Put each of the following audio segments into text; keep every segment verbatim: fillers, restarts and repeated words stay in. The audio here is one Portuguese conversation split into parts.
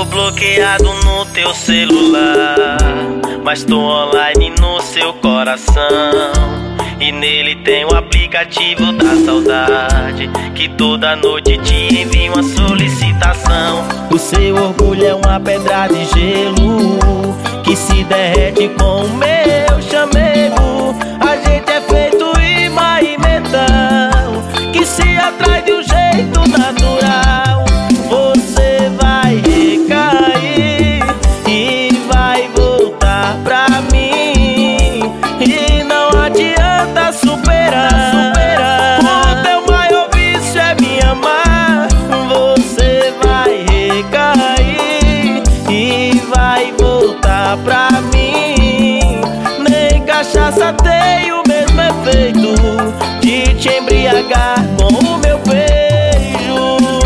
Tô bloqueado no teu celular, mas tô online no seu coração. E nele tem o aplicativo da saudade, que toda noite te envia uma solicitação. O seu orgulho é uma pedra de gelo que se derrete com o meu chamego. A gente é feito imã e metal, que se atrai de um jeito natural. Você vai recair e vai voltar pra mim, e não adianta superar. O teu maior vício é me amar. Você vai recair e vai voltar pra mim. Nem cachaça tem o mesmo efeito de te embriagar com o meu beijo.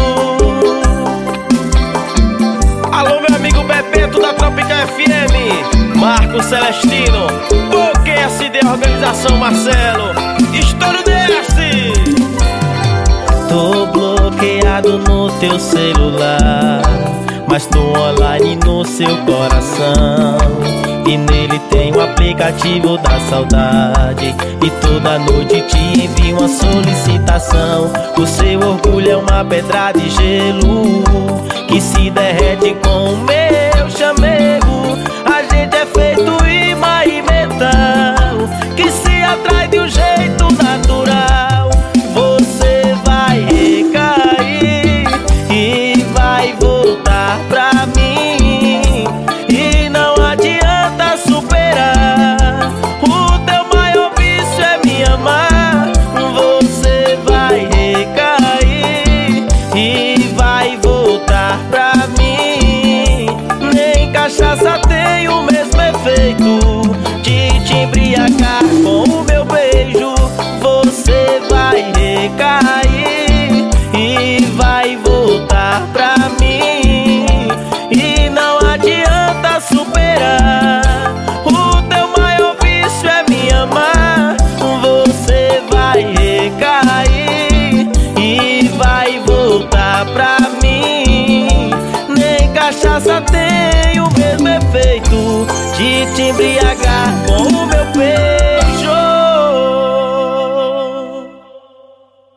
Alô, meu amigo Bebeto da Tropical F M, Marco Celestino, Poké S D Organização Marcelo, estouro desce. Tô bloqueado no teu celular, mas tô online no seu coração. E nele tem o aplicativo da saudade, e toda noite te envia uma solicitação. O seu orgulho é uma pedra de gelo que se derrete com o meu chamego. A gente é feito imã e metal, que se atrai de um jeito natural. Você vai recair e vai voltar pra mim, e não adianta superar. O teu maior vício é me amar. Você vai recair e vai voltar pra mim. Nem cachaça tem o mesmo efeito de te embriagar com o meu beijo. Você vai recair e vai voltar pra mim, e não adianta superar. O teu maior vício é me amar. Você vai recair e vai voltar pra mim. Nem cachaça tem o mesmo efeito de te embriagar com o meu peito.